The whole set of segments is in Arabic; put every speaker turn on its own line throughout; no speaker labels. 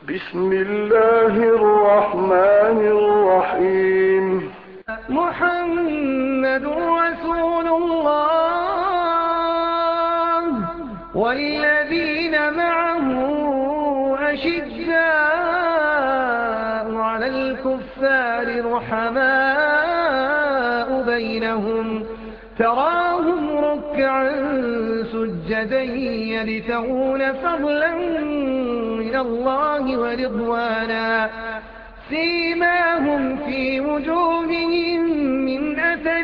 بسم الله الرحمن الرحيم.
محمد رسول الله والذين معه أشداء على الكفار رحماء بينهم تراهم ركعا سجدا يبتغون فضلا من الله ورضوانا سيماهم في وجوههم من أثر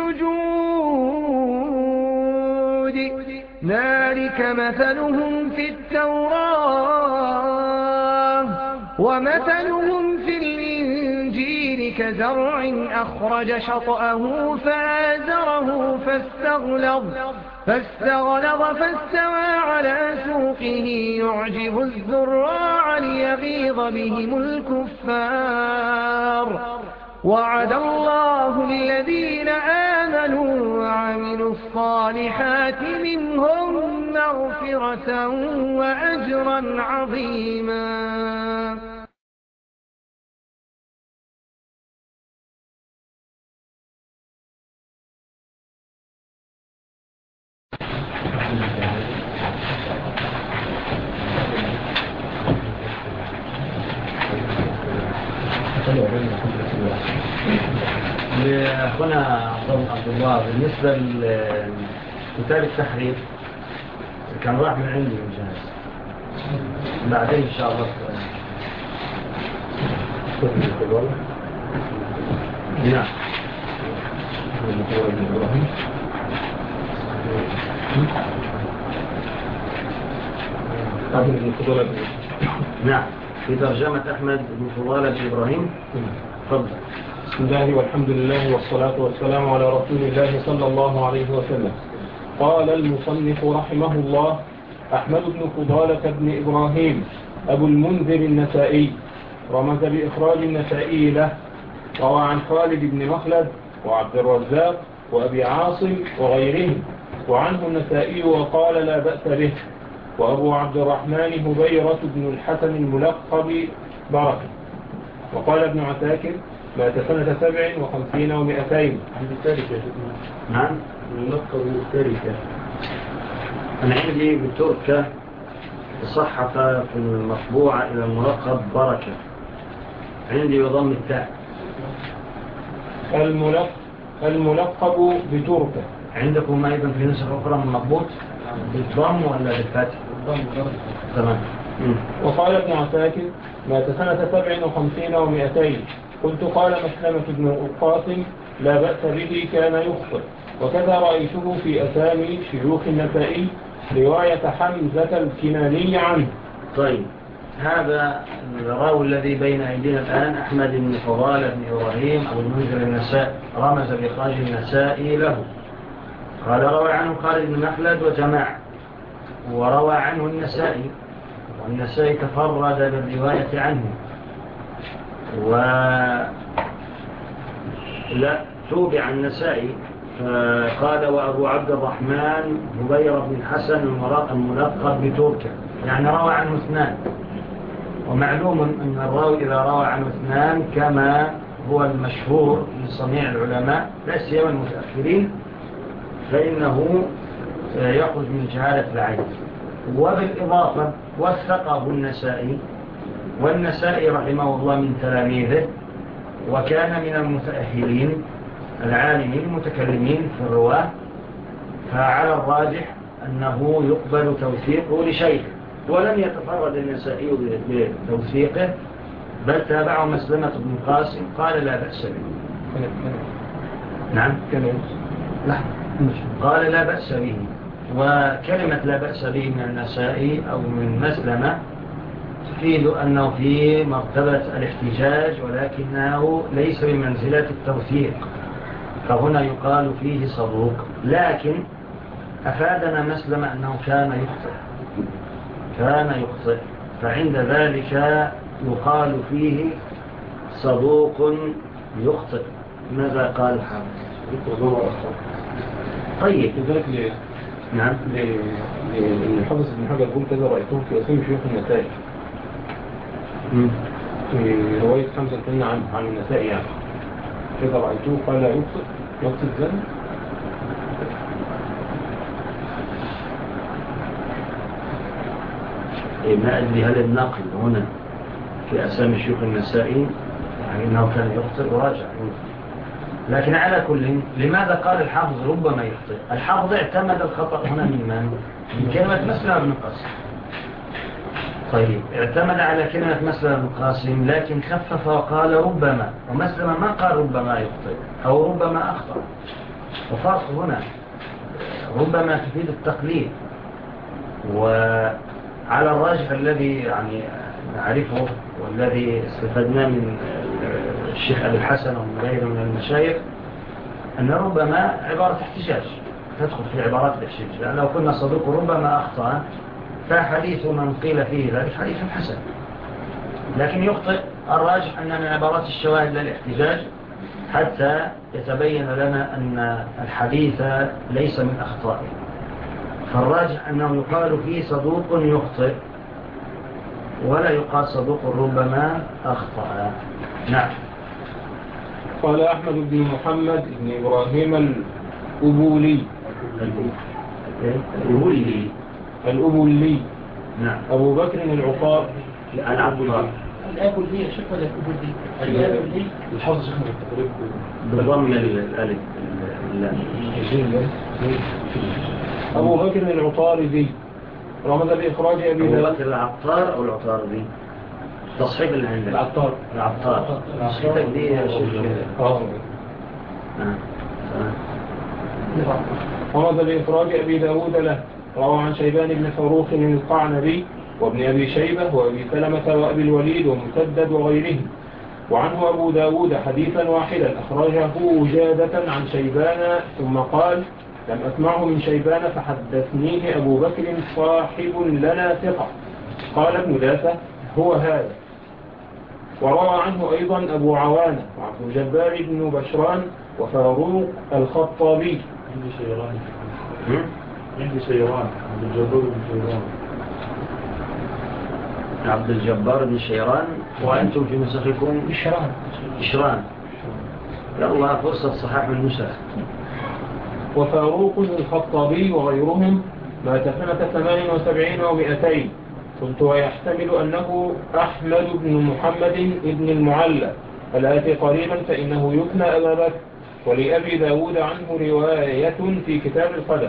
السجود ذلك مثلهم في التوراة ومثلهم في الإنجيل كزرع أخرج شطأه فآزره فاستغلظ فاستوى على سوقه يعجب الزراع ليغيظ بهم الكفار وعد الله الذين آمنوا وعملوا الصالحات منهم مغفرة وأجرا عظيما.
لأخونا عبد الله بالنسبة لكتاب التحرير كان راح من عندي من جهاز بعدين إن شاء الله نعم نعم في ترجمة أحمد بن فضالة إبراهيم. تفضل.
بسم الله والحمد لله والصلاة والسلام على رسول الله صلى الله عليه وسلم. قال المصنف رحمه الله: أحمد بن فضالة بن إبراهيم أبو المنذر النسائي، رمز بإخراج النسائي له، روى عن خالد بن مخلد وعبد الرزاق وأبي عاصم وغيرهم، وعنه النسائي وقال لا بأس به. وأبو عبد الرحمن هبيرة بن الحسن الملقب بركة. وقال ابن عساكر: مات سنة 57 و200.
عند التاركة. نعم الملقب التاركة. أنا عندي بالتركة صحفة في المطبوعة إلى الملقب بركة، عندي بضم التاء.
الملقب بتركة.
عندكم أيضا في نسخة أخرى من مضبوط بالضم ولا بالفتح؟ تمام.
وقال ابن عساكر: مات سنة 57 و200. قلت: قال مسلمة بن القاسم: لا بأس به، كان يخطئ. وكذا رأيته في أسامي شيوخ النسائي رواية حمزة الكناني عنه.
طيب، هذا الراوي الذي بين أيدينا الآن أحمد بن فضالة بن إبراهيم أبو المنذر النسائي، رمز بإخراج النسائي له. قال روى عنه خالد بن مخلد وجماعة، وروى عنه النسائي، والنسائي تفرد بالرواية عنه. لا توبع النسائي فقال: وأبو عبد الرحمن هبيرة بن الحسن الملقب بتركة، يعني روى عنه اثنان. ومعلوم أن الراوي إذا روى عنه اثنان كما هو المشهور من صنيع العلماء لا سيما المتأخرين فإنه يخرج من جهالة العين. وبالإضافة وثقه النسائي، والنسائي رحمه الله من تلاميذه، وكان من المتأهلين العالمين المتكلمين في الرواة، فعلى الراجح أنه يقبل توثيقه لشيخ. ولم يتفرد النسائي بتوثيقه، بل تابعه مسلمة بن قاسم قال لا بأس به. نعم لا قال لا بأس به. وكلمة لا بأس به من النسائي أو من مسلمة تفيد أنه في مرتبة الاحتجاج، ولكنه ليس بمنزلة التوثيق، فهنا يقال فيه صدوق. لكن أفادنا مسلم أنه كان يخطئ، فعند ذلك يقال فيه صدوق يخطئ. ماذا قال حافظ؟ طيب
لذلك
نعم
الحافظ بن حجر يقول كذا رأيته في أسامي شيوخ النسائي. في رواية حمزة الفن عن النسائي يعني إذا رأيتوه قال لا يخطئ يقصد ذلك.
ما أدري هل النقل هنا في أسامي شيوخ النسائي يعني أنه كان يخطئ وراجع، لكن على كل لماذا قال الحافظ ربما يخطئ؟ الحافظ اعتمد الخطأ هنا من كلمة مسلم بن قاسم. طيب اعتمد على كلمة مسلم بن قاسم لكن خفف وقال ربما، ومسلم ما قال ربما يخطئ أو ربما أخطأ، وفرق هنا. ربما تفيد التقليد، وعلى الراجح الذي يعني نعرفه والذي استفدناه من الشيخ أبي الحسن ومن غيره من المشايخ أن ربما عبارة احتجاج تدخل في عبارات الاحتجاج، لأن لو كنا صدوق ربما أخطأ فحديث من قيل فيه ذلك حديث حسن، لكن يخطئ. الراجح أن من عبارات الشواهد للاحتجاج حتى يتبين لنا أن الحديث ليس من أخطائه، فالراجح أنه يقال فيه صدوق يخطئ ولا يقال صدوق ربما أخطأ. نعم.
قال أحمد بن محمد بن إبراهيم الأبولي الأبولي
نعم.
أبو بكر العطار
العطار
الأبولي شكرا الأبولي الأبولي
الحافظ شيخنا بالتقريب
بالضم الألف.
أبو بكر العطاردي رمز بإخراج أبي
أبو
داود.
بكر العطار أو العطاردي؟ تصحيح اللي عندك
العطار
تصحيحك دي يا شيخ.
رمز بإخراج أبي داود له. روى عن شيبان بن فروخ القعنبي وابن أبي شيبة وأبي سلمة وأبي الوليد ومسدد وغيرهم. وعنه أبو داود حديثا واحدا أخرجه وجادة عن شيبان ثم قال لم أسمعه من شيبان فحدثنيه أبو بكر صاحب لنا ثقة. قال ابن داسة هو هذا. وروى عنه أيضا أبو عوانة وعبد الجبار بن بشران وفاروق الخطابي.
عندي شيران عبد الجبار بن شيران، وأنتم في نسخكم إشران. يلا فرصة صحاح النسخ.
وفاروق الخطابي وغيرهم مات سنة 78 و200. قلت ويحتمل أنه أحمد بن محمد بن المعلى الآتي قريبا فإنه يثنى أبا بكر. ولأبي داود عنه رواية في كتاب القدر.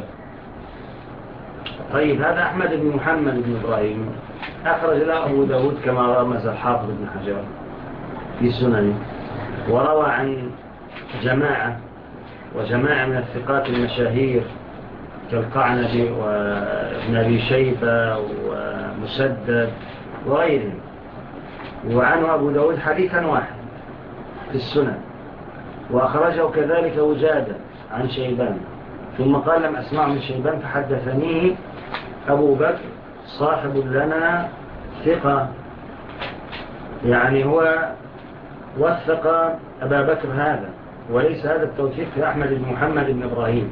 طيب هذا أحمد بن محمد بن إبراهيم أخرج له أبو داود كما رمز الحافظ بن حجر في سننه، وروى عن جماعة من الثقات المشاهير كالقعنبي وابن أبي شيبة ومسدد وغيرهم. وعنه أبو داود حديثا واحد في السنن، وأخرجه كذلك وجادة عن شيبان ثم قال لم أسمع من شيبان فحدثنيه أبو بكر صاحب لنا ثقة، يعني هو وثق أبا بكر هذا، وليس هذا التوثيق في أحمد بن محمد بن إبراهيم.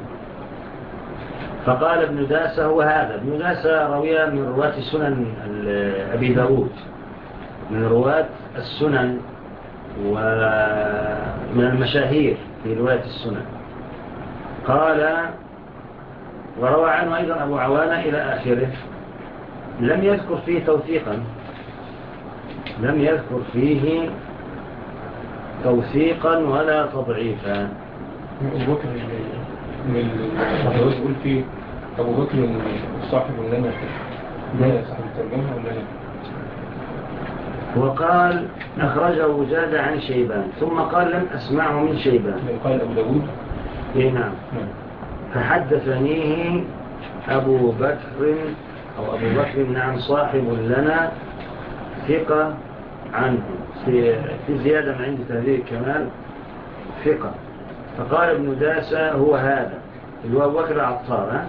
فقال ابن داسة هو هذا. ابن داسة روي من رواة السنن أبي داود، من رواة السنن ومن المشاهير في رواية السنن. قال وروى عنه أيضا أبو عوانة إلى آخره. لم يذكر فيه توثيقا، لم يذكر فيه توثيقا ولا تضعيفا.
أبو بكر يقول فيه أبو بكر صاحب لنا ده صاحب الترجمة ولا لا؟
وقال أخرجه وجاد عن شيبان ثم قال لم أسمعه من شيبان.
قال أبو داود
نعم. فحدثنيه أبو بكر أو أبو بكر نعم صاحب لنا ثقة عنه. في زيادة من عند تهذيب الكمال ثقة. فقال ابن داسة هو هذا اللي هو أبو بكر العطار.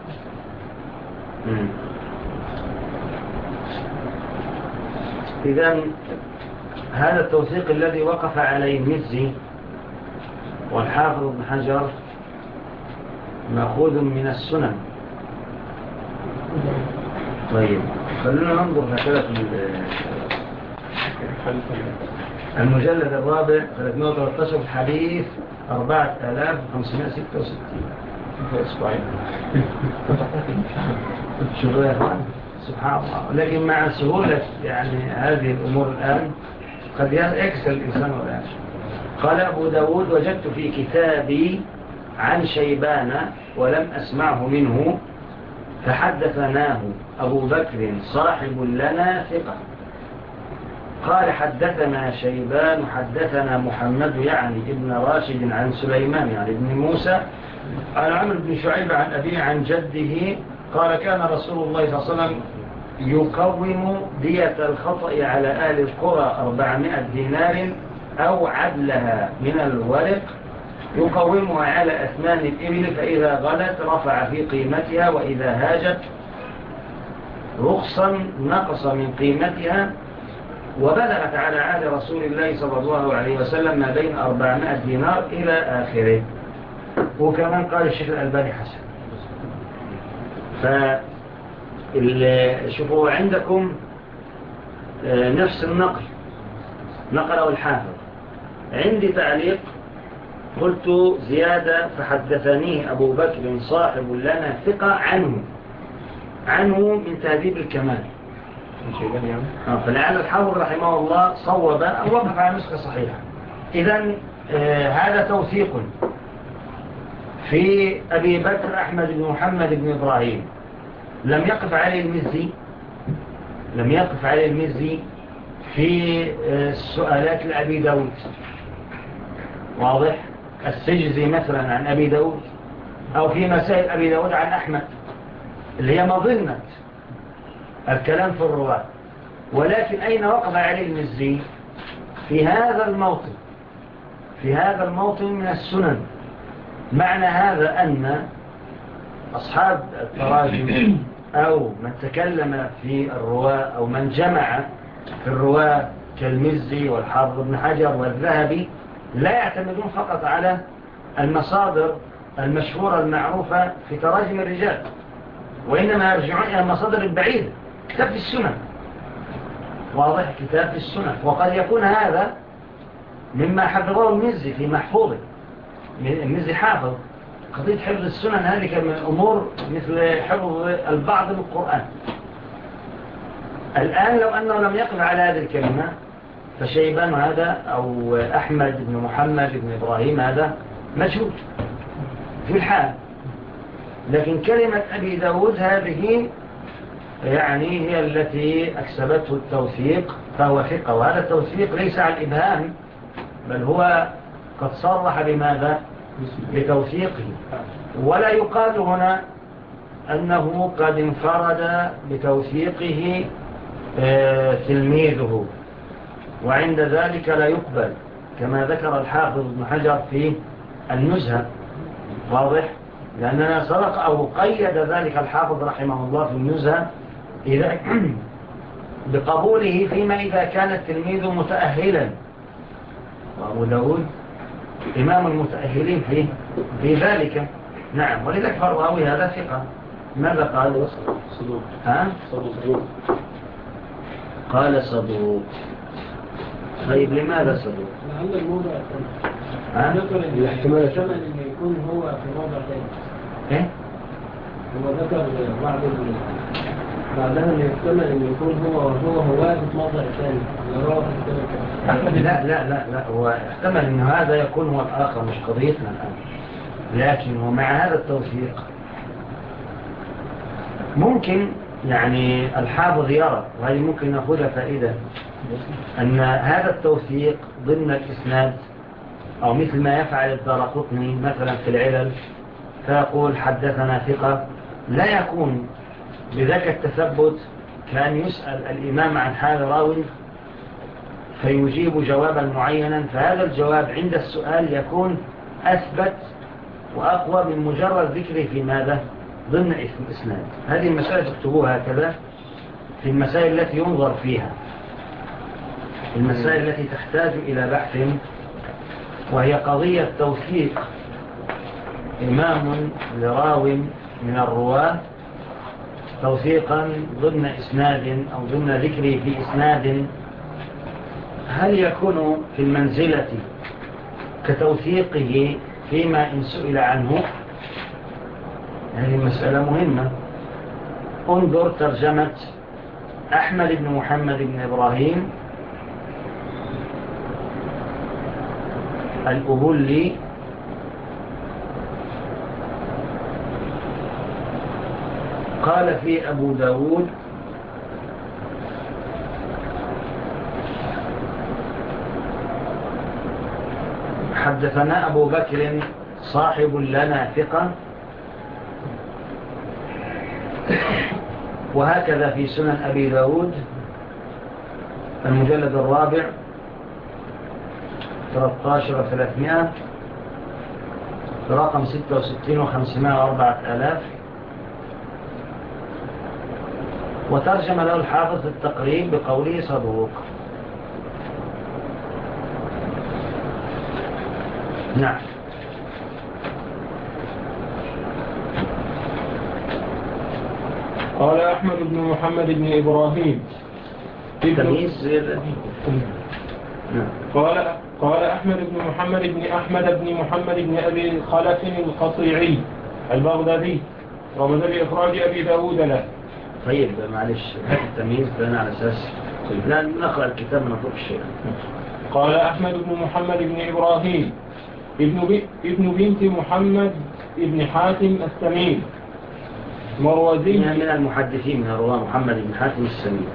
إذن هذا التوثيق الذي وقف عليه المزي والحافظ ابن حجر مأخوذ من السنن. طيب خلونا ننظر هكذا في المجلد الرابع 313 الحديث 4566. شوفوا يا اخوان سبحان الله. لكن مع سهولة يعني هذه الأمور الآن قد يكسل الإنسان والآن. قال أبو داود: وجدت في كتابي عن شيبان ولم أسمعه منه، فحدثناه أبو بكر صاحب لنا ثقة. قال: حدثنا شيبان حدثنا محمد يعني ابن راشد عن سليمان يعني ابن موسى عن عمرو بن شعيب عن أبيه عن جده قال: كان رسول الله صلى الله عليه وسلم يقوم دية الخطأ على أهل القرى 400 دينار أو عدلها من الورق، يقومها على أثمان الإبل، فإذا غلت رفع في قيمتها، وإذا هاجت رخصا نقص من قيمتها، وبلغت على عهد رسول الله صلى الله عليه وسلم ما بين 400 دينار إلى آخره. وكمان قال الشيخ الألباني حسن. شوفوا عندكم نفس النقل نقله الحافظ. عندي تعليق قلت زيادة: فحدثنيه أبو بكر صاحب لنا ثقة عنه من تهذيب الكمال. فلعل الحافظ رحمه الله صوب أو وقف على نسخة صحيحة. إذن هذا توثيق في أبي بكر أحمد بن محمد بن إبراهيم. لم يقف عليه المزي في السؤالات لأبي داود، واضح؟ السجزي مثلا عن أبي داود، أو في مسائل أبي داود عن أحمد اللي هي مظنة الكلام في الرواة. ولكن أين وقف عليه المزي؟ في هذا الموطن من السنن. معنى هذا أن أصحاب التراجم أو من تكلم في الرواة أو من جمع في الرواة كالمزي والحافظ بن حجر والذهبي لا يعتمدون فقط على المصادر المشهورة المعروفة في تراجم الرجال، وإنما يرجعون إلى المصادر البعيدة. كتاب في السنن، واضح؟ كتاب في السنن. وقد يكون هذا مما حفظه المزي في محفوظه. المزي حافظ قضية حفظ السنن، هذه كان من الأمور مثل حفظ البعض من القرآن. الآن لو أنه لم يقف على هذه الكلمة فشيبان هذا أو أحمد بن محمد بن إبراهيم هذا مجهول في الحال. لكن كلمة أبي داود هذه يعني هي التي أكسبته التوثيق، فهو ثقة. وهذا التوثيق ليس على الإبهام، بل هو قد صرح بماذا؟ بتوثيقه. ولا يقال هنا أنه قد انفرد بتوثيقه تلميذه، وعند ذلك لا يقبل، كما ذكر الحافظ ابن حجر في النزهة، واضح؟ لأننا سبق أو قيد ذلك الحافظ رحمه الله في النزهة إذا بقبوله فيما إذا كان التلميذ متأهلا، وأبو داود إمام المتأهلين في ذلك. نعم. ولذلك فالراوي هذا ثقة. ماذا قال؟ صدوق. صدوق. قال صدوق. طيب لماذا صدوق؟
لعل الموضع الاحتمال أن يكون هو في موضع ثاني.
إيه؟
هو ذكر بعدها أن يحتمل أن يكون هو في موضع ثاني.
لا هو احتمل أن هذا يكون هو الآخر، مش قضيتنا الآن. لكن ومع هذا التوثيق ممكن يعني الحافظ يرى، وهذه ممكن نأخذها فائدة، أن هذا التوثيق ضمن الإسناد، أو مثل ما يفعل الدارقطني مثلا في العلل، فيقول حدثنا ثقة، لا يكون بذاك التثبت كان يسأل الإمام عن حال راوي فيجيب جوابا معينا، فهذا الجواب عند السؤال يكون أثبت وأقوى من مجرد ذكره في ماذا؟ ضمن الإسناد. هذه المسائل تكتبوها هكذا في المسائل التي ينظر فيها، المسائل التي تحتاج إلى بحث، وهي قضية توثيق إمام لراو من الرواة توثيقا ضمن إسناد أو ضمن ذكره في إسناد هل يكون في المنزلة كتوثيقه فيما إن سئل عنه؟ هذه مسألة مهمة. انظر ترجمة أحمد بن محمد بن إبراهيم الأبولي قال في أبو داود حدثنا أبو بكر صاحب لنا ثقة، وهكذا في سنن أبي داود المجلد الرابع 13 و300 رقم 66 و504,000. وترجم له الحافظ في التقريب بقوله صدوق. نعم.
قال أحمد بن محمد بن إبراهيم قال أحمد بن محمد بن محمد بن أبي خلف القطيعي البغدادي رمز بإخراج أبي داود له.
طيب معلش، هذا التمييز لنا على أساس لا نقرأ الكتاب من فوق الشيء.
قال أحمد بن محمد بن إبراهيم ابن بنت محمد ابن حاتم السمين مروزي
من المحدثين من رواه محمد بن حاتم السمين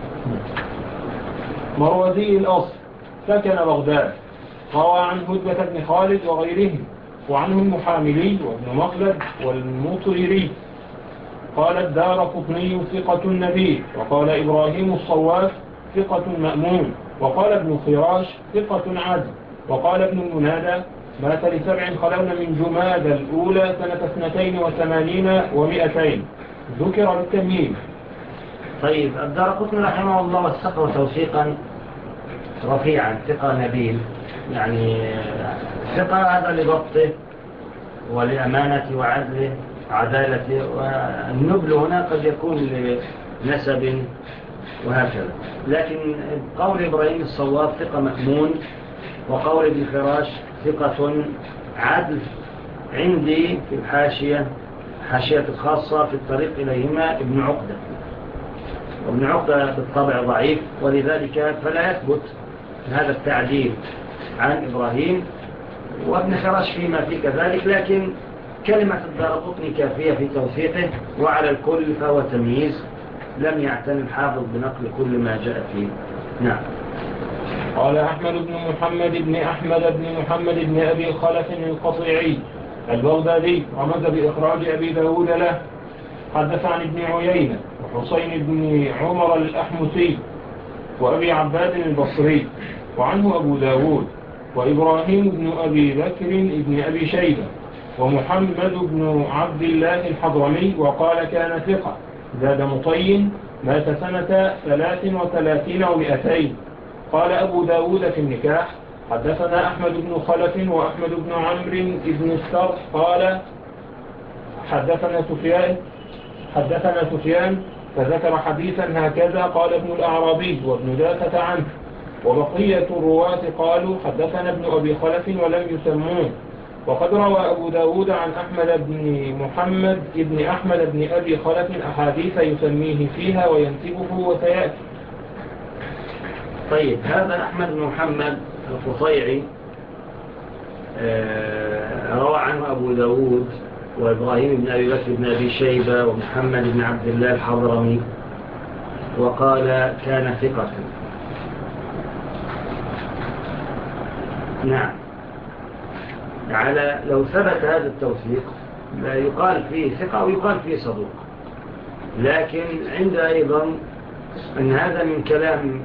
مروزي الأصل، سكن بغداد، روى عن هدبة بن خالد وغيرهم، وعنه المحاملي وابن مخلد والمطيري. قال الدارقطني ثقة النبي، وقال إبراهيم الصواف ثقة مأمون، وقال ابن خراش ثقة عدل، وقال ابن المنادى مات ل7 خلون من جماد الأولى سنة 82 و200. ذكر بالتمييز.
طيب الدارقطني رحمه الله وثقه توثيقا رفيعا، ثقة نبيل، يعني ثقة هذا لضبطه ولأمانته وعدله عدالته، والنبل هنا قد يكون لنسب وهكذا. لكن قول إبراهيم الصواب ثقة مأمون، وقول ابن خراش ثقة عدل. عندي في الحاشية حاشية الخاصة في الطريق إليهما ابن عقدة، وابن عقدة بالطبع ضعيف، ولذلك فلا يثبت هذا التعديل عن إبراهيم، وابن خراش فيما في كذلك، لكن كلمة الدارقطني كافية في توثيقه، وعلى الكل فهو تمييز، لم يعتني الحافظ بنقل كل ما جاء فيه. نعم.
قال أحمد بن محمد بن أحمد بن محمد بن أبي خلف القطيعي البغدادي رمز بإخراج أبي داود له. حدث عن ابن عيينة وحسين بن عمر الأحمسي وأبي عباد البصري، وعنه أبو داود وإبراهيم بن أبي بكر بن أبي شيبة ومحمد بن عبد الله الحضرمي، وقال كان ثقة. زاد مطين مات سنة 33 و200. قال أبو داود في النكاح حدثنا أحمد بن خلف وأحمد بن عمرو بن السر قال حدثنا سفيان فذكر حديثا هكذا قال ابن الأعرابي وابن دافة عنه، وبقية الرواة قالوا حدثنا ابن أبي خلف ولم يسموه. وقد روى أبو داود عن أحمد بن محمد بن أحمد بن أبي خلف أحاديث يسميه فيها وينسبه وسيأتي.
طيب هذا أحمد بن محمد القطيعي روى عنه أبو داود وإبراهيم بن أبي بكر بن أبي شيبة ومحمد بن عبد الله الحضرمي، وقال كان ثقة. نعم. على لو ثبت هذا التوثيق لا يقال فيه ثقة ويقال فيه صدوق، لكن عند أيضا أن هذا من كلام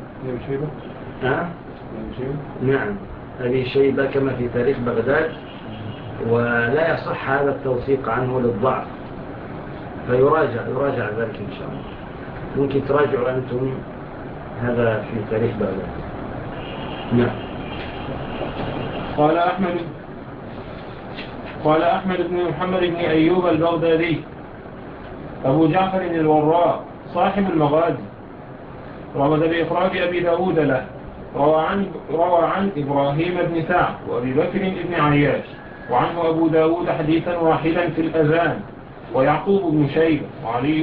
نعم أبي شيبة كما في تاريخ بغداد، ولا يصح هذا التوثيق عنه للضعف، فيراجع ذلك إن شاء الله. ممكن تراجعوا أنتم هذا في تاريخ بغداد. نعم.
قال أحمد بن محمد بن أيوب البغدادي أبو جعفر الوراء صاحب المغازي رمز بإخراج أبي داود له. روى عن إبراهيم بن سعد وأبي بكر بن عياش، وعنه أبو داود حديثا واحدا في الأذان، ويعقوب بن شيبة، وعلي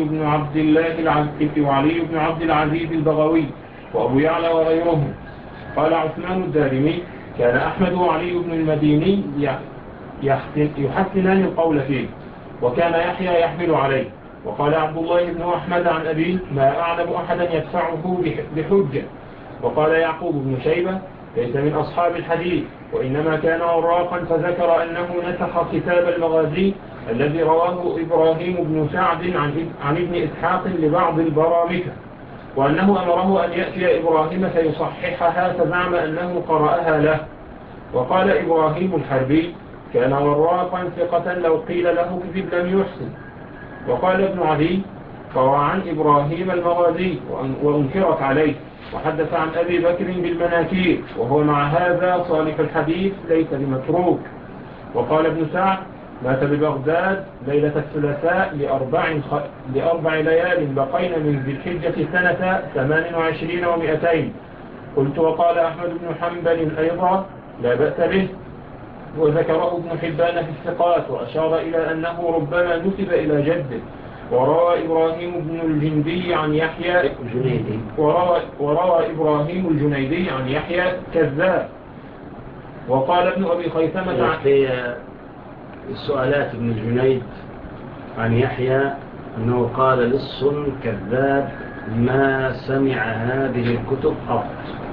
بن عبد العزيز البغوي، وأبو يعلى وغيرهم. قال عثمان الدارمي: كان أحمد وعلي بن المديني يحسنان القول فيه، وكان يحيى يحمل عليه. وقال عبد الله بن أحمد عن أبيه: ما أعلم أحدا يدفعه بحجة. وقال يعقوب بن شيبة: ليس من أصحاب الحديث، وإنما كان وراقا، فذكر أنه نسخ كتاب المغازي الذي رواه إبراهيم بن سعد عن ابن إسحاق لبعض البرامكة، وأنه أمره أن يأتي إبراهيم فيصححها، فزعم أنه قرأها له. وقال إبراهيم الحربي: كان وراقا ثقة، لو قيل له كذب لم يحسن. وقال ابن عدي: روى عن إبراهيم المغازي وأنكرت عليه، وحدث عن أبي بكر بالمناكير، وهو مع هذا صالح الحديث ليس بمتروك. وقال ابن سعد: مات ببغداد ليلة الثلاثاء لأربع ليال بقين من ذي الحجة سنة 28 و200. قلت: وقال أحمد بن حنبل أيضا لا بأس به، وذكره ابن حبان في الثقات، وأشار إلى أنه ربما نسب إلى جده. وروى إبراهيم بن الجندي عن يحيى وروى إبراهيم الجنيدي عن يحيى كذاب. وقال ابن أبي خيثمة
في السؤالات ابن الجنيد عن يحيى أنه قال: لص كذاب ما سمع هذه الكتب قط.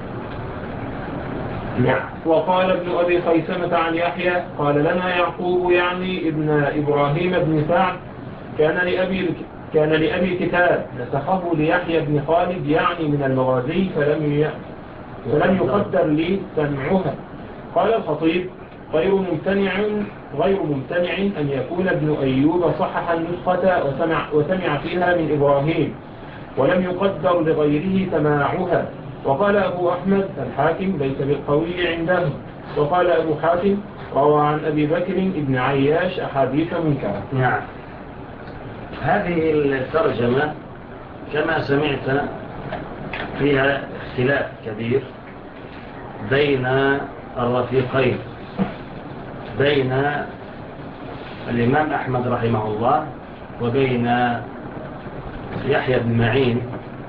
وقال ابن أبي خيثمة عن يحيى: قال لنا يعقوب، يعني ابن إبراهيم بن سعد: كان لأبي كتاب نسخه ليحيى بن خالد، يعني من المغازي، فلم يقدر لي سمعها. قال الخطيب: غير ممتنع أن يكون ابن أيوب صحح النسخة وسمع فيها من إبراهيم، ولم يقدر لغيره سماعها. وقال أبو أحمد: الحاكم ليس بالقوي عنده. وقال أبو حاتم: روى عن أبي بكر ابن عياش أحاديث منكرة.
نعم. هذه الترجمة كما سمعت فيها اختلاف كبير بين الرفيقين، بين الإمام أحمد رحمه الله وبين يحيى بن معين.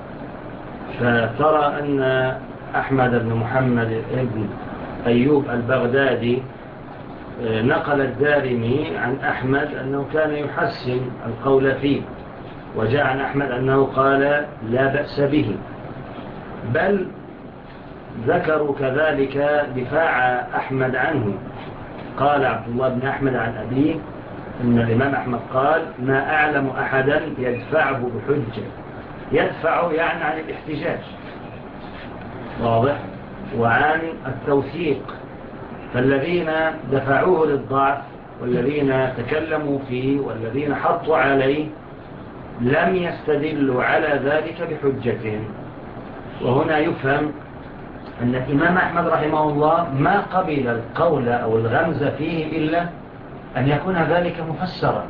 فترى أن أحمد بن محمد بن أيوب البغدادي نقل الدارمي عن أحمد أنه كان يحسن القول فيه، وجاء عن أحمد أنه قال لا بأس به، بل ذكروا كذلك دفاع أحمد عنه. قال عبد الله بن أحمد عن أبيه إن الإمام أحمد قال: ما أعلم أحدا يدفعه بحجة. يدفع يعني عن الاحتجاج، واضح، وعن التوثيق. فالذين دفعوه للضعف والذين تكلموا فيه والذين حطوا عليه لم يستدلوا على ذلك بحجة. وهنا يفهم أن الإمام أحمد رحمه الله ما قبل القول أو الغمز فيه إلا أن يكون ذلك مفسرا،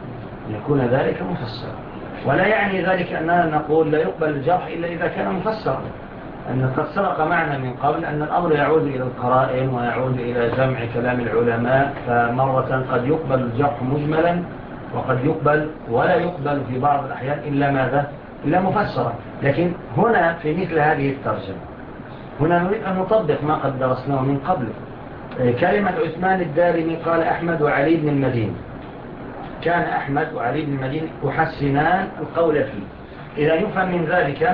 ولا يعني ذلك أننا نقول لا يقبل الجرح إلا إذا كان مفسرا. أن قد سبق معنا من قبل أن الأمر يعود إلى القرائن ويعود إلى جمع كلام العلماء، فمرة قد يقبل الجرح مجملا، وقد يقبل ولا يقبل في بعض الأحيان إلا ماذا؟ إلا مفسرا. لكن هنا في مثل هذه الترجمة هنا نريد أن نطبق ما قد درسناه من قبل. كلمة عثمان الدارمي قال أحمد وعلي بن المديني، كان أحمد وعلي بن المديني يحسنان القول فيه. إذا يفهم من ذلك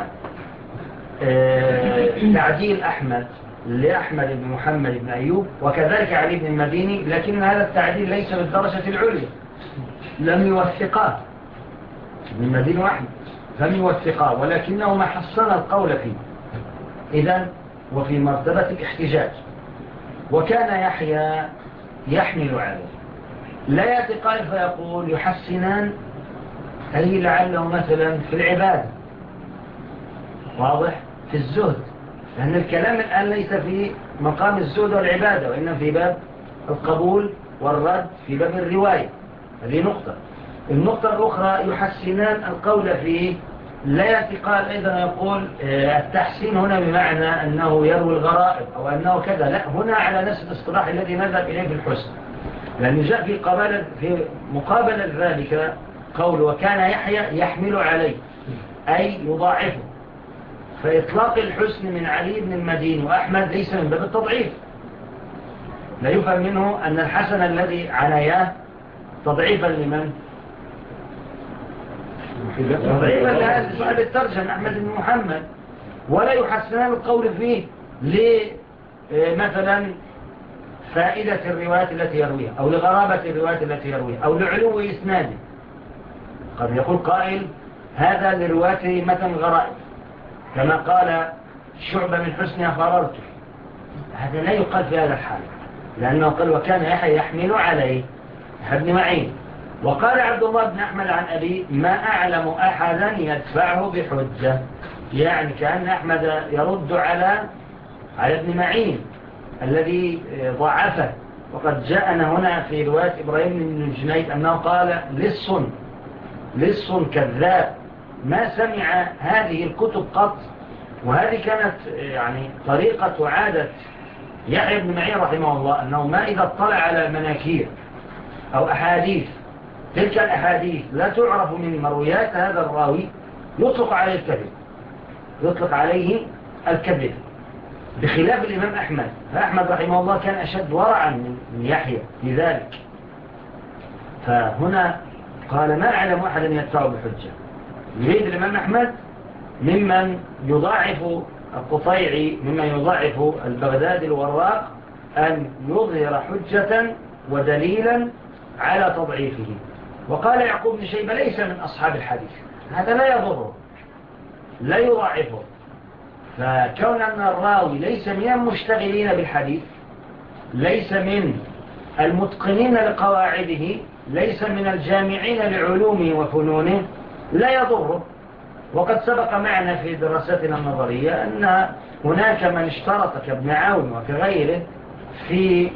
تعديل أحمد لأحمد بن محمد بن أيوب، وكذلك علي بن المديني، لكن هذا التعديل ليس بالدرجة العليا، لم يوثقاه. ابن المديني وأحمد لم يوثقاه، ولكنهما حسن القول فيه. إذن وفي مرتبة الاحتجاج. وكان يحيى يحمل عليه، لا يأتي قائل فيقول يحسنان أي لعله مثلا في العبادة، واضح، في الزهد، لأن الكلام الآن ليس في مقام الزهد والعبادة، وإنما في باب القبول والرد، في باب الرواية. هذه نقطة. النقطة الأخرى: يحسنان القول فيه لا يأتي قال أيضا يقول التحسين هنا بمعنى أنه يروي الغرائب أو أنه كذا، لا، هنا على نفس الاصطلاح الذي نذهب إليه في الحسن، لأنه جاء في مقابل ذلك قول وكان يحيى يحمل عليه أي يضاعفه. فإطلاق الحسن من علي بن المديني وأحمد ليس من باب التضعيف، لا يفهم منه أن الحسن الذي عناياه تضعيفا لمن؟ تضعيفا لصاحب الترجمة أحمد بن محمد، ولا يحسنان القول فيه مثلا فائدة الروايات التي يرويها أو لغرابة الروايات التي يرويها أو لعلو إسناده. قد يقول قائل هذا لرواته متن غرائب كما قال شعبة من حسنها فررت، هذا لا يقال في هذا الحال، لأنه قال وكان يحيى يحمل عليه ابن معين. وقال عبد الله بن أحمد عن أبي ما أعلم أحدا يدفعه بحجة، يعني كأن أحمد يرد على ابن معين الذي ضعفه. وقد جاءنا هنا في رواية إبراهيم بن جنيد أنه قال لص كذاب ما سمع هذه الكتب قط. وهذه كانت يعني طريقة عادة يحيى بن معين رحمه الله، أنه ما إذا اطلع على مناكير أو أحاديث تلك الأحاديث لا تعرف من مرويات هذا الراوي يطلق عليه الكذب، بخلاف الإمام أحمد. فأحمد رحمه الله كان أشد ورعا من يحيى لذلك. فهنا قال ما أعلم أحدا يدفعه بحجة، يريد الإمام أحمد ممن يضاعف القطيعي، ممن يضاعف البغداد الوراق، أن يظهر حجة ودليلا على تضعيفه. وقال يعقوب بن شيبة ليس من أصحاب الحديث، هذا لا يضره لا يضاعفه. فكون أن الراوي ليس من المشتغلين بالحديث، ليس من المتقنين لقواعده، ليس من الجامعين لعلومه وفنونه، لا يضره. وقد سبق معنا في دراستنا النظرية أن هناك من اشترط كابن عون وكغيره في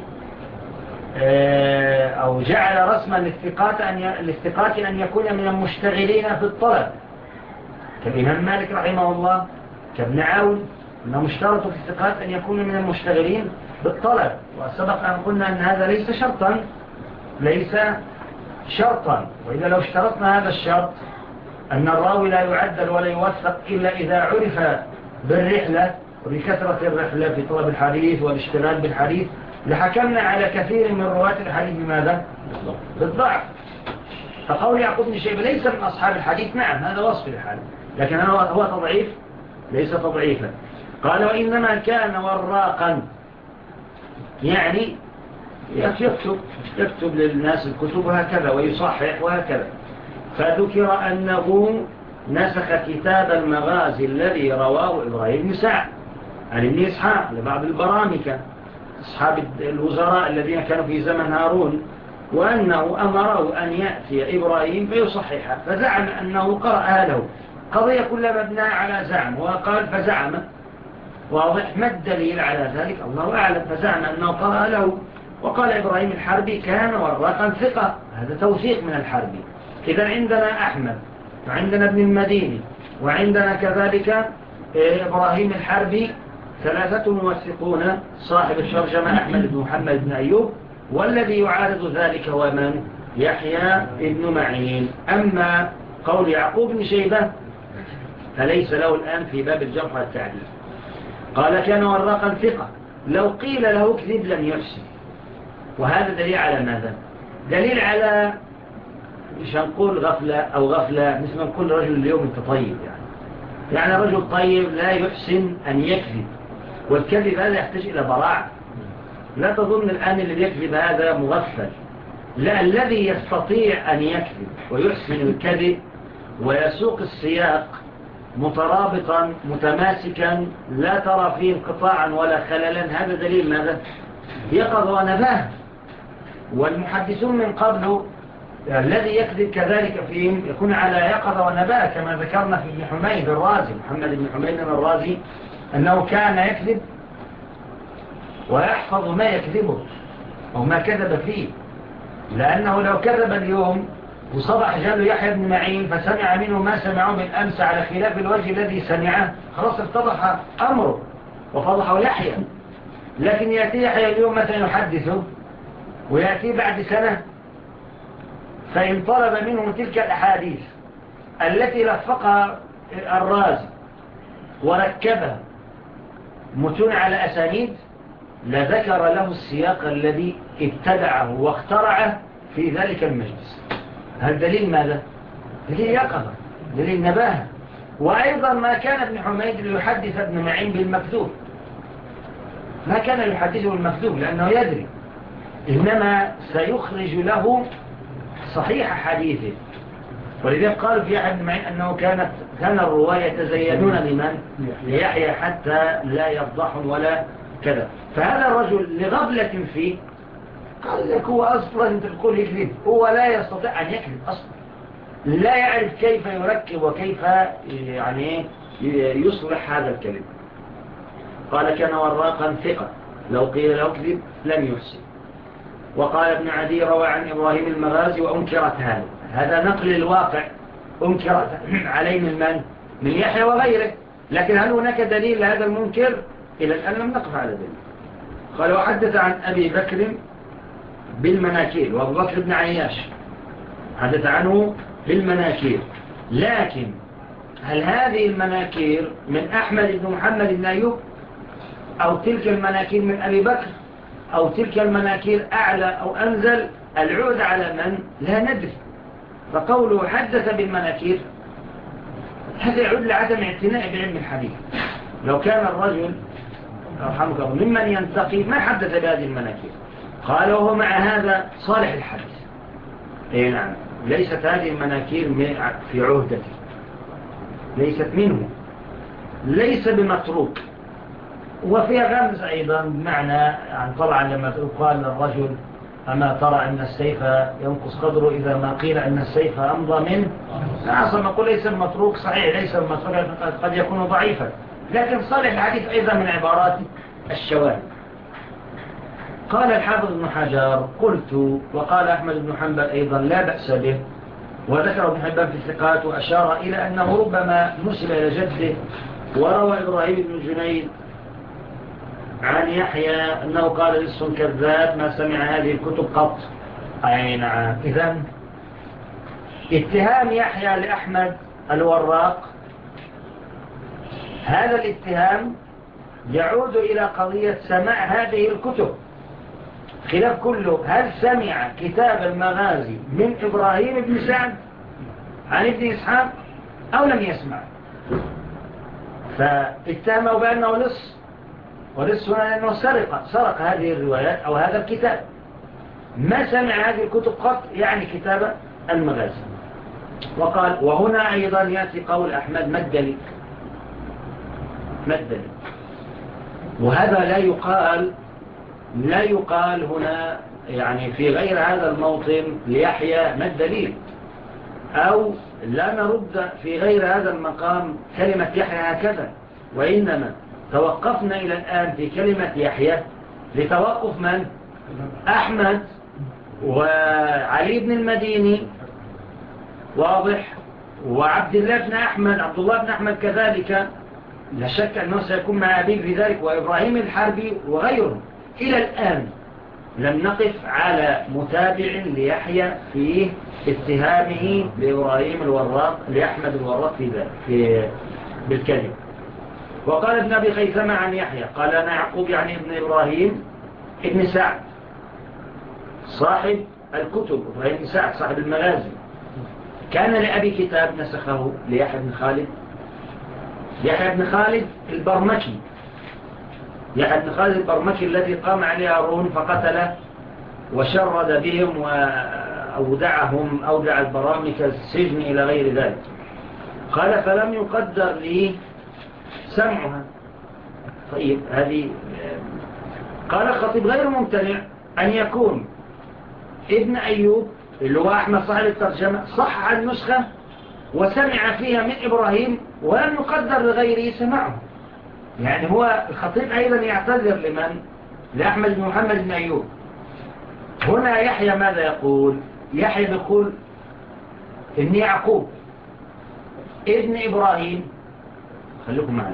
أو جعل رسما للثقات أن يكون من المشتغلين في الطلب، كالإمام مالك رحمه الله، كابن عون، أنهم اشترطوا في الثقات أن يكونوا من المشتغلين بالطلب. وسبق أن قلنا أن هذا ليس شرطا، وإذا لو اشترطنا هذا الشرط أن الراوي لا يعدل ولا يوثق إلا إذا عرف بالرحلة وبكثرة الرحلة في طلب الحديث والاشتغال بالحديث، لحكمنا على كثير من رواة الحديث بماذا؟ بالضعف. فقول يعقوب بن شيبة ليس من أصحاب الحديث، نعم هذا وصف الحديث، لكن هو تضعيف ليس تضعيفا. قال وإنما كان وراقا، يعني يكتب للناس الكتب وهكذا ويصحح وهكذا. فذكر أنه نسخ كتاب المغازي الذي رواه إبراهيم بن سعد عن ابن إسحاق لبعض البرامكة أصحاب الوزراء الذين كانوا في زمن هارون، وأنه أمره أن يأتي إبراهيم فيصححها، فزعم أنه قرأها له. قضية كلها مبنى على زعم، وقال فزعم، واضح. ما الدليل على ذلك؟ الله أعلم. فزعم أنه قرأ له. وقال إبراهيم الحربي كان وراقا ثقة، هذا توثيق من الحربي. إذا عندنا أحمد وعندنا ابن المديني وعندنا كذلك إبراهيم الحربي، ثلاثة موثقون صاحب الترجمة أحمد بن محمد بن أيوب، والذي يعارض ذلك ومن؟ يحيى بن معين. أما قول يعقوب بن شيبة فليس له الآن في باب الجرح والتعديل. قال كان وراقا ثقة، لو قيل له كذب لم يحسن. وهذا دليل على ماذا؟ دليل على مش هنقول غفلة مثل ما نقول رجل اليوم انت طيب، يعني رجل طيب لا يحسن أن يكذب، والكذب هذا يحتاج إلى براعة. لا تظن الآن اللي يكذب هذا مغفل، لا، الذي يستطيع أن يكذب ويحسن الكذب ويسوق السياق مترابطا متماسكا لا ترى فيه انقطاعا ولا خللا، هذا دليل ماذا؟ يقظ ونباه. والمحدثون من قبله الذي يكذب كذلك فيهم يكون على يقظ ونباه، كما ذكرنا في ابن حميد الرازي، محمد بن حميد الرازي، أنه كان يكذب ويحفظ ما يكذبه أو ما كذب فيه، لأنه لو كذب اليوم وصبح جاء له يحيى بن معين فسمع منه ما سمعه بالأمس على خلاف الوجه الذي سمعه، خلاص اتضح أمره وفضحه يحيى. لكن يأتي يحيى اليوم مثلا يحدثه ويأتي بعد سنة فإن طلب منه تلك الأحاديث التي لفقها الرازي وركبها متون على أسانيد لذكر له السياق الذي ابتدعه واخترعه في ذلك المجلس. هل دليل ماذا؟ دليل يقظة، دليل نباهة. وأيضا ما كان ابن حميد ليحدث ابن معين بالمكذوب، ما كان يحدثه بالمكذوب لأنه يدري، إنما سيخرج له صحيح حديثه. ولذلك قالوا في يحيى بن معين أنه كان الرواة يتزينون لمن؟ ليحيى حتى لا يفضحهم ولا كذا. فهذا الرجل لغفلة فيه قال لك هو أصلا أنت تقول يكذب، هو لا يستطيع أن يكذب أصلا، لا يعرف كيف يركب وكيف يعني يصلح هذا الكلام. قال كان وراقا ثقة لو قيل له كذب لم يحسن. وقال ابن عدي روى عن إبراهيم المغازي وأنكرت هذا نقل الواقع، أنكرت عليه من يحيى وغيره. لكن هل هناك دليل لهذا المنكر؟ إلى الآن لم نقف على دليل. قال وحدث عن أبي بكر بالمناكير، وأبو بكر بن عياش حدث عنه بالمناكير. لكن هل هذه المناكير من أحمد بن محمد بن أيوب، أو تلك المناكير من أبي بكر، أو تلك المناكير أعلى أو أنزل؟ العود على من؟ لا ندري. فقوله حدث بالمناكير هذا يعود لعدم اعتناء بعلم الحديث. لو كان الرجل رحمك الله ممن ينتقي ما حدث بهذه المناكير. قال وهو مع هذا صالح الحديث. اي نعم، ليست هذه المناكير في عهدته، ليست منه، ليس بمتروك. وفيها غمز أيضا بمعنى يعني طبعا لما قال للرجل أما ترى أن السيف ينقص قدره إذا ما قيل أن السيف أمضى منه، أصلا نقول ليس المتروك صحيح، ليس المتروك قد يكون ضعيفا، لكن صالح الحديث أيضا من عبارات الشواهد. قال الحافظ ابن حجر قلت، وقال أحمد بن حنبل أيضا لا بأس به، وذكر ابن حبان في الثقات وأشار إلى أنه ربما نسب إلى جده. وروى إبراهيم بن جنيد عن يحيى أنه قال لص كذاب ما سمع هذه الكتب قط. أي نعم. إذن اتهام يحيى لأحمد الوراق، هذا الاتهام يعود إلى قضية سماع هذه الكتب. خلاف كله هل سمع كتاب المغازي من إبراهيم بن سعد عن ابن إسحاق أو لم يسمع؟ فاتهموا بأنه لص، ولص هنا لأنه سرق هذه الروايات أو هذا الكتاب. ما سمع هذه الكتب قط، يعني كتاب المغازي. وقال وهنا أيضا يأتي قول أحمد مدلي، وهذا لا يقال هنا يعني في غير هذا الموطن ليحيى ما الدليل، أو لا نرد في غير هذا المقام كلمة يحيى هكذا، وإنما توقفنا إلى الآن في كلمة يحيى لتوقف من؟ أحمد وعلي بن المديني، واضح، وعبد الله بن أحمد كذلك، لا شك أنه سيكون مع أبيه في ذلك، وإبراهيم الحربي وغيره. إلى الآن لم نقف على متابع ليحيى في اتهامه لإبراهيم الوراق لأحمد الوراق في ذلك بالكلمة. وقال ابن أبي خيثمة عن يحيى قال أنا يعقوب يعني ابن إبراهيم ابن سعد صاحب الكتب، إبراهيم بن سعد صاحب المغازي، كان لأبي كتاب نسخه ليحيى بن خالد، يحيى بن خالد البرمكي، يحيى بن خالد البرمكي الذي قام عليه هارون فقتله وشرد بهم وأودع البرامكة السجن إلى غير ذلك. قال فلم يقدر لي سمعها. طيب هذه قال الخطيب غير ممتنع أن يكون ابن أيوب اللي هو أحمد صاحب الترجمة صح النسخة وسمع فيها من إبراهيم ولم يقدر لغيره سمعه. يعني هو الخطيب أيضا يعتذر لمن؟ لأحمد بن محمد بن أيوب. هنا يحيى ماذا يقول؟ يحيى يقول ابن يعقوب ابن إبراهيم. خليكم معي.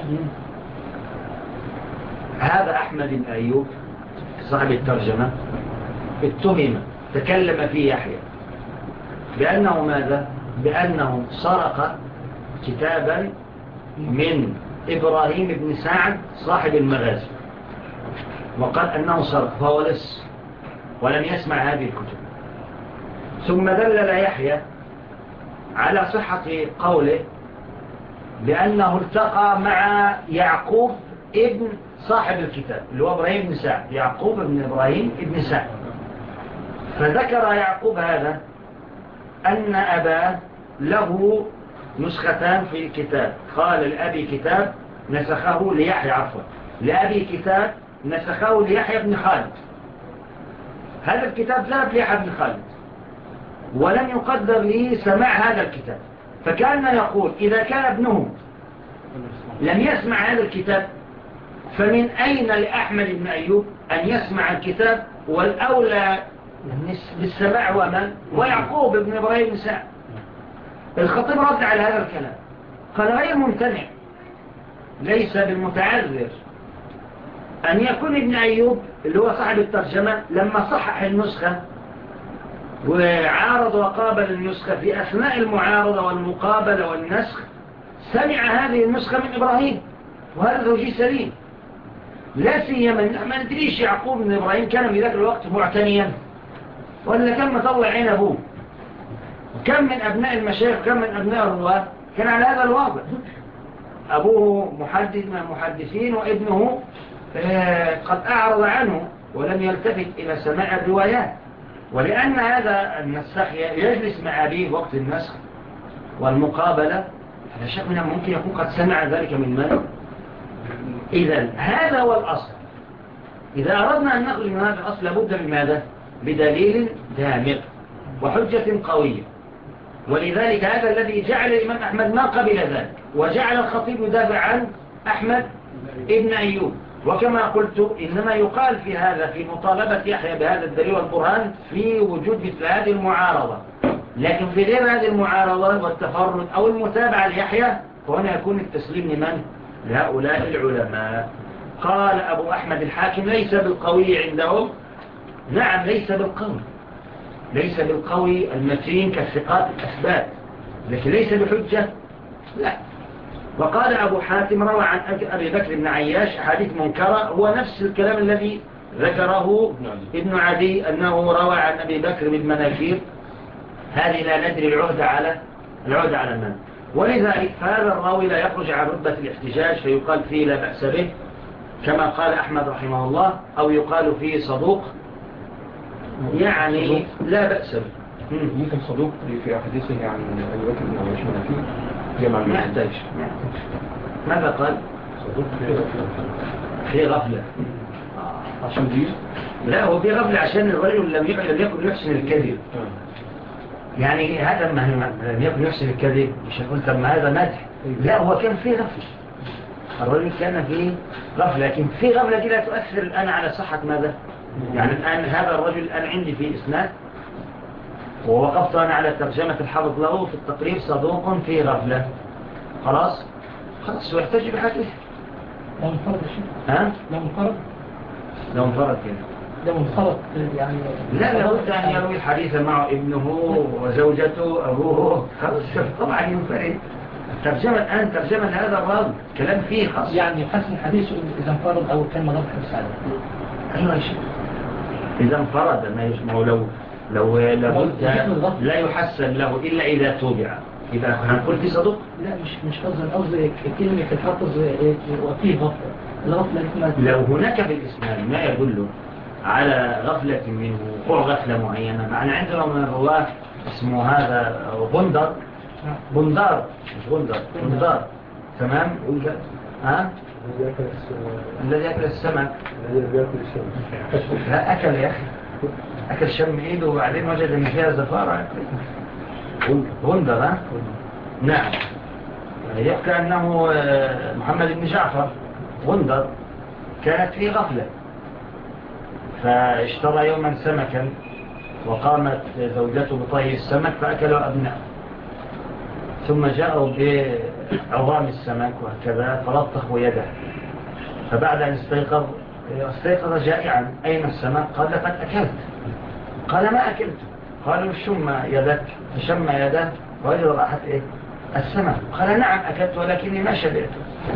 هذا أحمد بن أيوب صاحب الترجمة اتهم تكلم فيه يحيى بأنه ماذا؟ بأنه سرق كتابا من إبراهيم بن سعد صاحب المغازي، وقال أنه سرق فهو لص ولم يسمع هذه الكتب. ثم دلل يحيى على صحة قوله بأنه التقى مع يعقوب ابن صاحب الكتاب اللي هو إبراهيم بن سعد، يعقوب ابن إبراهيم ابن سعد. فذكر يعقوب هذا أن أباه له نسختان في الكتاب، قال لأبي كتاب نسخه ليحيى، عفوا لأبي كتاب نسخه ليحيى بن خالد. هذا الكتاب ذهب ليحيى بن خالد ولم يقدر لي سماع هذا الكتاب، فكان يقول إذا كان ابنه لم يسمع هذا الكتاب فمن أين لأحمد بن أيوب أن يسمع الكتاب؟ والأولى بالسماع ومن؟ ويعقوب بن إبراهيم بن سعد. الخطيب رد على هذا الكلام قال غير ممتنع، ليس بالمتعذر أن يكون ابن أيوب اللي هو صاحب الترجمة لما صحح النسخة وعارض وقابل النسخة في أثناء المعارضة والمقابلة والنسخ سمع هذه النسخة من إبراهيم، وهذا توجيه سليم. لا سيما ما ندريش يعقوب بن إبراهيم كان في ذاك الوقت معتنيا ولا كان مطلع عين أبوه، وكم من أبناء المشايخ وكم من أبناء الرواة كان على هذا الواقع، أبوه محدث من المحدثين وابنه قد أعرض عنه ولم يلتفت إلى سماع الروايات. ولأن هذا النسخ يجلس مع أبيه وقت النسخ والمقابلة، لا شك منه ممكن يكون قد سمع ذلك من من؟ إذن هذا هو الأصل. إذا أردنا أن نخرج من هذا الأصل لابد من ماذا؟ بدليل دامغ وحجة قوية. ولذلك هذا الذي جعل الإمام أحمد ما قبل ذلك، وجعل الخطيب يدافع عن أحمد ابن أيوب. وكما قلت إنما يقال في هذا في مطالبة يحيى بهذا الدليل والبرهان في وجود مثل هذه المعارضة، لكن في غير هذه المعارضة والتفرد أو المتابعة ليحيى فهنا يكون التسليم لمن؟ لهؤلاء العلماء. قال أبو أحمد الحاكم ليس بالقوي عندهم. نعم ليس بالقوي، ليس بالقوي المتين كالثقات الأثبات، لكن ليس بحجة لا. وقال أبو حاتم روى عن أبي بكر بن عياش أحاديث منكرة، هو نفس الكلام الذي ذكره ابن عدي أنه روى عن أبي بكر بن مناكير، هذه لا ندري العهد على من. ولذلك فهذا الراوي لا يخرج عن رتبة الاحتجاج فيقال فيه لا بأس به كما قال أحمد رحمه الله، أو يقال فيه صدوق يعني لا بأس به.
ممكن صدوق في أحاديثه عن أبي بكر بن عياش مناكير جمع
ما يحتاج. ماذا قال؟
صدوق
في غفلة
عشان دي؟
لا هو في غفلة عشان الرجل لم يكن يحسن الكذب. يعني هذا ما لم يكن يحسن الكذب مش هنقول طب ما هذا مدح، لا هو كان في غفلة، الرجل كان في غفلة، لكن في غفلة دي لا تؤثر الآن على صحة ماذا؟ يعني الآن هذا الرجل الآن عندي في إسناد ووقفت أنا على ترجمة الحافظ له في التقريب صدوق في غفلة، خلاص ويحتاج بحديث.
لو انفرد شيء؟
ها؟ لو انفرد كده
لو انفرد يعني
لا لابد أن يروي الحديث مع ابنه وزوجته أبوه، خلاص طبعا ينفرد. ترجمة الآن ترجمة هذا الراوي كلام فيه خاص،
يعني يحسن حديثه إذا انفرد أو كان مضبط السعادة.
أيوة شيء إذا انفرد ما يسمعه لو لابد لا يحسن له إلا إذا توبع. إذا هنقول في صدق
لا مش قصدي كلمة الحافظ وفيه غفلة. الغفلة
لو هناك في الإسلام ما يدل على غفلة منه وقوع غفلة معينة، معنى عندنا من الرواة اسمه هذا بندار مش بندار تمام. ها الذي أكل السمك لا أكل يا أخي، أكل شم إيده وبعدين وجد أن فيها زفارة بندر. ها نعم يحكى أنه محمد بن جعفر بندر كانت فيه غفلة فاشترى يوما سمكا وقامت زوجته بطهي السمك فأكلوا أبناء، ثم جاءوا بعظام السمك وهكذا فلطخوا يده، فبعد أن استيقظ جائعا، أين السمك؟ قال لقد أكلت. قال ما أكلت. قالوا شم يدك، فشم يده ووجد رائحة السمك. قال نعم أكلت ولكني ما شبعت.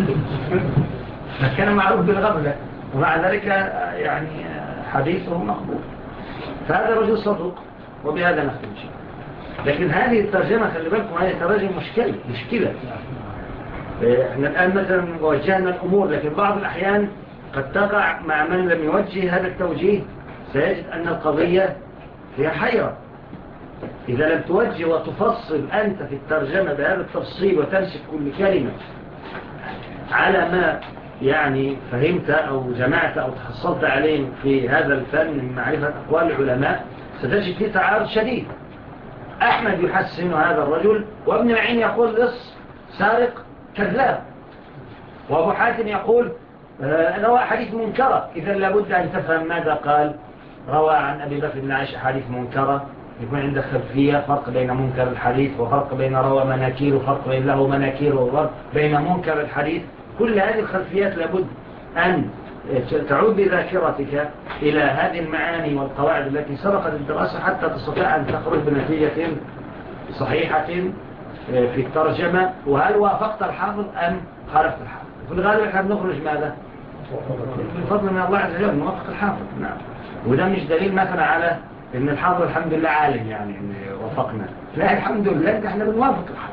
كان معروف بالغفلة، ومع ذلك يعني حديثه مقبول. فهذا رجل صدوق، وبهذا نختم شيء. لكن هذه الترجمة خلي بالكم، هذه ترجمة مشكلة. احنا الآن مثلا وجهنا الأمور، لكن بعض الأحيان قد تقع مع من لم يوجه هذا التوجيه، سيجد أن القضية هي حيرة. إذا لم توجه وتفصل أنت في الترجمة بهذا التفصيل وتمسك كل كلمة على ما يعني فهمت أو جمعت أو تحصلت عليه في هذا الفن من معرفة أقوال العلماء، ستجد فيه تعارض شديد. أحمد يحسن هذا الرجل، وابن معين يقول لص سارق كذاب، وأبو حاتم يقول روى حديث منكرة. إذن لابد أن تفهم ماذا قال. روى عن أبي بكر بن عائشة حديث منكرة، يكون عندك خلفية، فرق بين منكر الحديث وفرق بين روى مناكير، وفرق بين له مناكير وفرق بين منكر الحديث. كل هذه الخلفيات لابد أن تعود بذاكرتك إلى هذه المعاني والقواعد التي سبقت الدراسة حتى تستطيع أن تخرج بنتيجة صحيحة في الترجمة. وهل وافقت الحافظ أم خالفت الحافظ؟ في الغالب احنا بنخرج ماذا؟ بفضل من الله عز وجل نوافق الحافظ. نعم. وده مش دليل مثلا على ان الحافظ الحمد لله عالم يعني وافقنا، لا الحمد لله احنا بنوافق الحافظ.